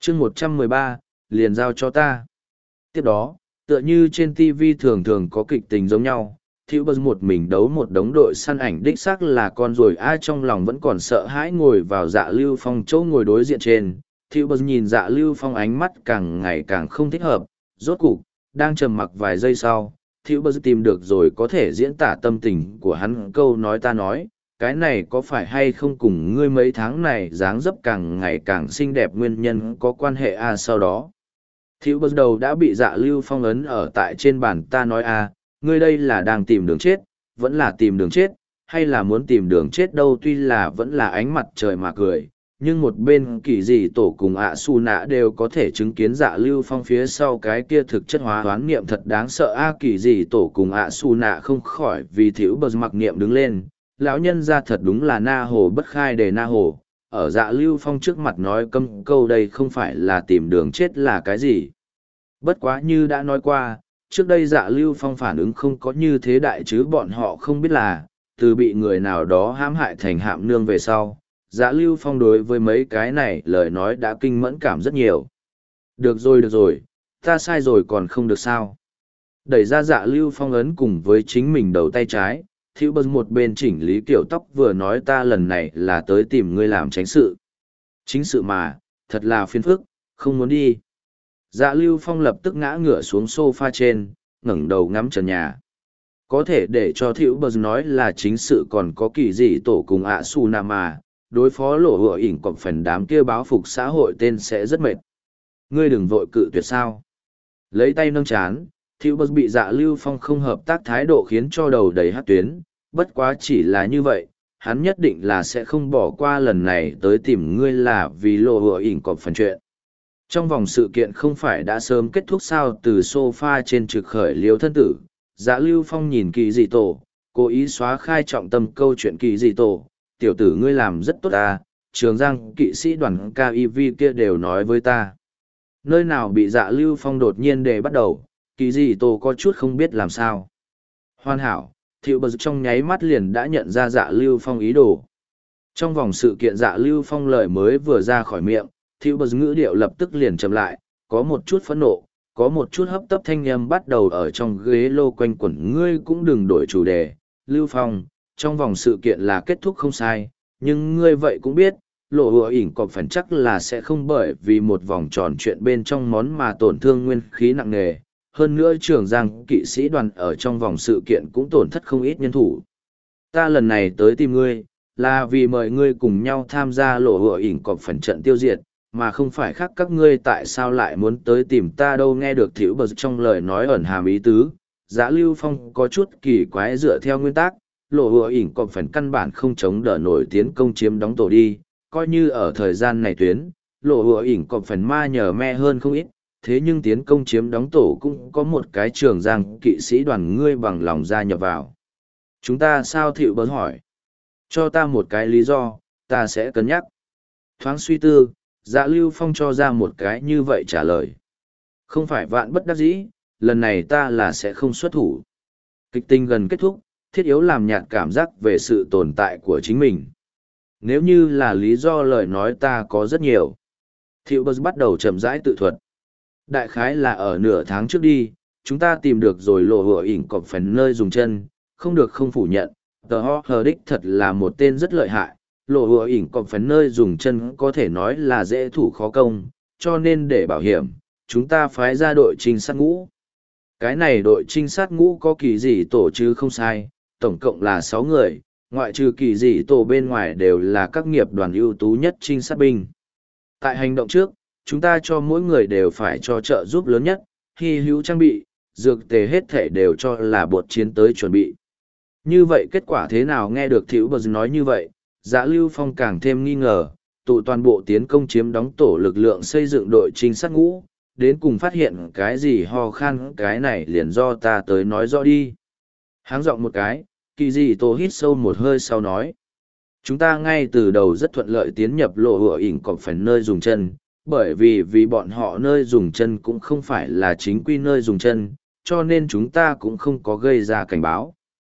chương 113, liền giao cho ta. Tiếp đó, tựa như trên TV thường thường có kịch tình giống nhau, Thiệu Bờ một mình đấu một đống đội săn ảnh đích xác là con rồi ai trong lòng vẫn còn sợ hãi ngồi vào Dạ Lưu Phong chỗ ngồi đối diện trên. Thiệu Bờ nhìn Dạ Lưu Phong ánh mắt càng ngày càng không thích hợp, rốt cục, đang trầm mặc vài giây sau, Thiệu Bờ tìm được rồi có thể diễn tả tâm tình của hắn câu nói ta nói, cái này có phải hay không cùng ngươi mấy tháng này dáng dấp càng ngày càng xinh đẹp nguyên nhân có quan hệ sau đó. Thiệu Bờ đầu đã bị Dạ Lưu Phong ấn ở tại trên bàn ta nói ngươi đây là đang tìm đường chết, vẫn là tìm đường chết, hay là muốn tìm đường chết đâu tuy là vẫn là ánh mặt trời mà cười, nhưng một bên kỳ dị tổ cùng Su nạ đều có thể chứng kiến Dạ Lưu Phong phía sau cái kia thực chất hóa hoán niệm thật đáng sợ kỳ dị tổ cùng Su nạ không khỏi vì Thiệu Bờ mặc niệm đứng lên, lão nhân ra thật đúng là na hồ bất khai để na hồ, ở Dạ Lưu Phong trước mặt nói câm câu đây không phải là tìm đường chết là cái gì. Bất quá như đã nói qua, trước đây Dạ Lưu Phong phản ứng không có như thế đại chứ bọn họ không biết là, từ bị người nào đó hãm hại thành hạm nương về sau, Dạ Lưu Phong đối với mấy cái này lời nói đã kinh mẫn cảm rất nhiều. Được rồi, ta sai rồi còn không được sao. Đẩy ra Dạ Lưu Phong ấn cùng với chính mình đầu tay trái, Thiệu Bờ một bên chỉnh lý kiểu tóc vừa nói ta lần này là tới tìm ngươi làm tránh sự. Chính sự mà, thật là phiền phức, không muốn đi. Dạ Lưu Phong lập tức ngã ngửa xuống sofa trên, ngẩng đầu ngắm trần nhà. Có thể để cho Thiệu Bờ nói là chính sự còn có kỳ dị tổ cùng Su nạ mà, đối phó lộ hựa ỉn cọp phần đám kia báo phục xã hội tên sẽ rất mệt. Ngươi đừng vội cự tuyệt sao. Lấy tay nâng chán, Thiệu Bờ bị Dạ Lưu Phong không hợp tác thái độ khiến cho đầu đầy hát tuyến, bất quá chỉ là như vậy, hắn nhất định là sẽ không bỏ qua lần này tới tìm ngươi là vì lộ hựa ỉn cọp phần chuyện. Trong vòng sự kiện không phải đã sớm kết thúc sao từ sofa trên trực khởi liếu thân tử, Dạ Lưu Phong nhìn kỳ dị tổ, cố ý xóa khai trọng tâm câu chuyện kỳ dị tổ, tiểu tử ngươi làm rất tốt Trường Giang kỵ sĩ đoàn KIV kia đều nói với ta. Nơi nào bị Dạ Lưu Phong đột nhiên đề bắt đầu, kỳ dị tổ có chút không biết làm sao. Hoàn hảo, Thiệu Bờ trong nháy mắt liền đã nhận ra Dạ Lưu Phong ý đồ. Trong vòng sự kiện Dạ Lưu Phong lời mới vừa ra khỏi miệng, Thiệu Bờ ngữ điệu lập tức liền chậm lại, có một chút phẫn nộ, có một chút hấp tấp thanh âm bắt đầu ở trong ghế lô quanh quẩn ngươi cũng đừng đổi chủ đề. Lưu Phong, trong vòng sự kiện là kết thúc không sai, nhưng ngươi vậy cũng biết, lộ hùa ỉn cọp phần chắc là sẽ không bởi vì một vòng tròn chuyện bên trong món mà tổn thương nguyên khí nặng nề. Hơn nữa Trường Giang kỵ sĩ đoàn ở trong vòng sự kiện cũng tổn thất không ít nhân thủ. Ta lần này tới tìm ngươi, là vì mời ngươi cùng nhau tham gia lộ hùa ỉn cọp phần trận tiêu diệt, mà không phải khác các ngươi tại sao lại muốn tới tìm ta đâu nghe được Thiệu Bờ trong lời nói ẩn hàm ý tứ. Dạ Lưu Phong có chút kỳ quái dựa theo nguyên tắc, lộ hùa ỉn cọp phần căn bản không chống đỡ nổi tiến công chiếm đóng tổ đi, coi như ở thời gian này tuyến, lộ hùa ỉn cọp phần ma nhờ me hơn không ít, thế nhưng tiến công chiếm đóng tổ cũng có một cái Trường Giang kỵ sĩ đoàn ngươi bằng lòng gia nhập vào. Chúng ta sao Thiệu Bờ hỏi? Cho ta một cái lý do, ta sẽ cân nhắc. Thoáng suy tư, Dạ Lưu Phong cho ra một cái như vậy trả lời. Không phải vạn bất đắc dĩ, lần này ta là sẽ không xuất thủ. Kịch tình gần kết thúc, thiết yếu làm nhạt cảm giác về sự tồn tại của chính mình. Nếu như là lý do lời nói ta có rất nhiều. Thiệu Bờ bắt đầu chậm rãi tự thuật. Đại khái là ở nửa tháng trước đi, chúng ta tìm được rồi lộ hựa ỉn cọp phần nơi dùng chân, không được không phủ nhận, tờ ho hờ đích thật là một tên rất lợi hại. Lộ hùa ỉn cọp phần nơi dùng chân có thể nói là dễ thủ khó công, cho nên để bảo hiểm, chúng ta phái ra đội trinh sát ngũ. Cái này đội trinh sát ngũ có kỳ dị tổ chứ không sai, tổng cộng là 6 người, ngoại trừ kỳ dị tổ bên ngoài đều là các nghiệp đoàn ưu tú nhất trinh sát binh. Tại hành động trước, chúng ta cho mỗi người đều phải cho trợ giúp lớn nhất, hy hữu trang bị, dược tề hết thể đều cho là bột chiến tới chuẩn bị. Như vậy kết quả thế nào nghe được Thiệu Bờ nói như vậy? Dạ Lưu Phong càng thêm nghi ngờ, tụ toàn bộ tiến công chiếm đóng tổ lực lượng xây dựng đội trinh sát ngũ, đến cùng phát hiện cái gì ho khan cái này liền do ta tới nói rõ đi. Háng giọng một cái, kỳ dị tổ hít sâu một hơi sau nói. Chúng ta ngay từ đầu rất thuận lợi tiến nhập lộ hựa ỉn cọp phần nơi dùng chân, bởi vì bọn họ nơi dùng chân cũng không phải là chính quy nơi dùng chân, cho nên chúng ta cũng không có gây ra cảnh báo.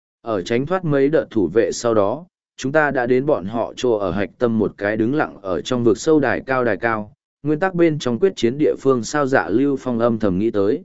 Ở tránh thoát mấy đợt thủ vệ sau đó, chúng ta đã đến bọn họ chỗ ở hạch tâm một cái đứng lặng ở trong vực sâu đài cao, nguyên tắc bên trong quyết chiến địa phương sao Dạ Lưu Phong âm thầm nghĩ tới.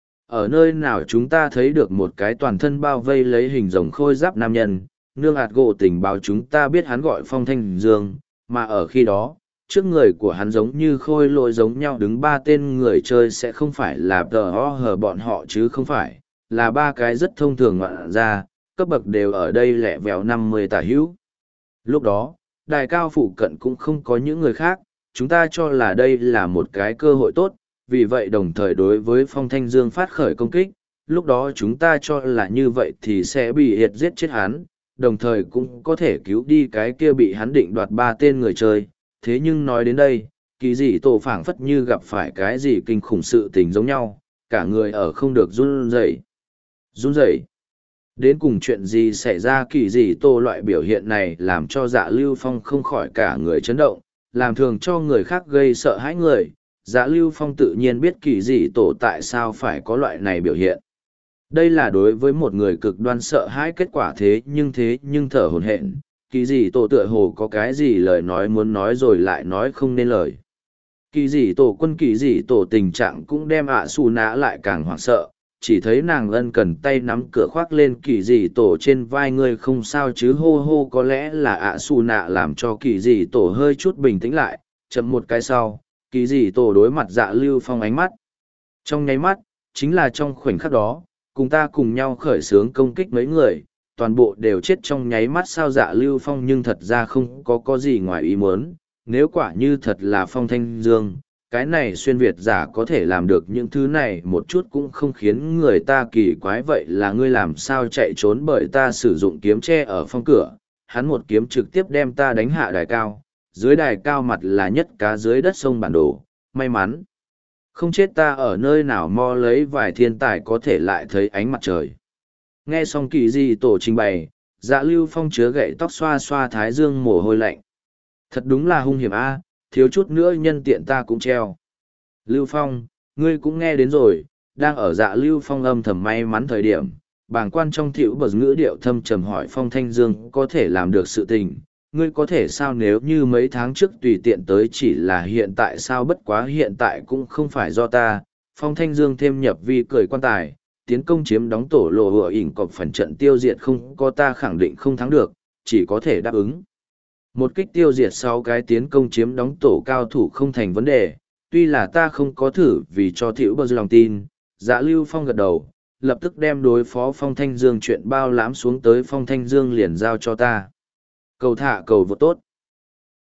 Ở nơi nào chúng ta thấy được một cái toàn thân bao vây lấy hình rồng khôi giáp nam nhân, nương ạt gỗ tình báo chúng ta biết hắn gọi Phong Thanh Dương, mà ở khi đó, trước người của hắn giống như khôi lỗi giống nhau đứng ba tên người chơi sẽ không phải là tờ ho hờ bọn họ chứ không phải, là ba cái rất thông thường ngoạn ra, cấp bậc đều ở đây lẹ vẹo 50 tả hữu. Lúc đó, đài cao phụ cận cũng không có những người khác, chúng ta cho là đây là một cái cơ hội tốt, vì vậy đồng thời đối với Phong Thanh Dương phát khởi công kích, lúc đó chúng ta cho là như vậy thì sẽ bị hiệt giết chết hắn, đồng thời cũng có thể cứu đi cái kia bị hắn định đoạt ba tên người chơi. Thế nhưng nói đến đây, kỳ dị tổ phảng phất như gặp phải cái gì kinh khủng sự tình giống nhau, cả người ở không được run rẩy. Run rẩy. Đến cùng chuyện gì xảy ra kỳ dị tổ loại biểu hiện này làm cho Dạ Lưu Phong không khỏi cả người chấn động, làm thường cho người khác gây sợ hãi người. Dạ Lưu Phong tự nhiên biết kỳ dị tổ tại sao phải có loại này biểu hiện. Đây là đối với một người cực đoan sợ hãi kết quả thế nhưng thở hổn hển, kỳ dị tổ tựa hồ có cái gì lời nói muốn nói rồi lại nói không nên lời. Kỳ dị tổ quân kỳ dị tổ tình trạng cũng đem ạ xù nã lại càng hoảng sợ, chỉ thấy nàng ân cần tay nắm cửa khoác lên kỳ dị tổ trên vai người không sao chứ hô hô, có lẽ là ạ xù nạ làm cho kỳ dị tổ hơi chút bình tĩnh lại, chậm một cái sau, kỳ dị tổ đối mặt Dạ Lưu Phong ánh mắt. Trong nháy mắt, chính là trong khoảnh khắc đó, cùng ta cùng nhau khởi xướng công kích mấy người, toàn bộ đều chết trong nháy mắt sao Dạ Lưu Phong nhưng thật ra không có gì ngoài ý muốn, nếu quả như thật là Phong Thanh Dương, cái này xuyên Việt giả có thể làm được những thứ này một chút cũng không khiến người ta kỳ quái, vậy là ngươi làm sao chạy trốn bởi ta sử dụng kiếm tre ở phong cửa, hắn một kiếm trực tiếp đem ta đánh hạ đài cao, dưới đài cao mặt là nhất cá dưới đất sông bản đồ, may mắn. Không chết ta ở nơi nào mo lấy vài thiên tài có thể lại thấy ánh mặt trời. Nghe xong kỳ dị tổ trình bày, Dạ Lưu Phong chứa gậy tóc xoa xoa thái dương mồ hôi lạnh. Thật đúng là hung hiểm a, thiếu chút nữa nhân tiện ta cũng treo. Lưu Phong, ngươi cũng nghe đến rồi, đang ở Dạ Lưu Phong âm thầm may mắn thời điểm, bàng quan trong thiệu bờ ngữ điệu thâm trầm hỏi Phong Thanh Dương có thể làm được sự tình. Ngươi có thể sao nếu như mấy tháng trước tùy tiện tới chỉ là hiện tại sao bất quá hiện tại cũng không phải do ta. Phong Thanh Dương thêm nhập vi cười quan tài, tiến công chiếm đóng tổ lộ hựa ỉn cọp phần trận tiêu diệt không có ta khẳng định không thắng được, chỉ có thể đáp ứng. Một kích tiêu diệt sau cái tiến công chiếm đóng tổ cao thủ không thành vấn đề, tuy là ta không có thử vì cho thiệu bơ lòng tin. Dạ Lưu Phong gật đầu, lập tức đem đối phó Phong Thanh Dương chuyện bao lãm xuống tới Phong Thanh Dương liền giao cho ta. Cầu thả cầu vượt tốt.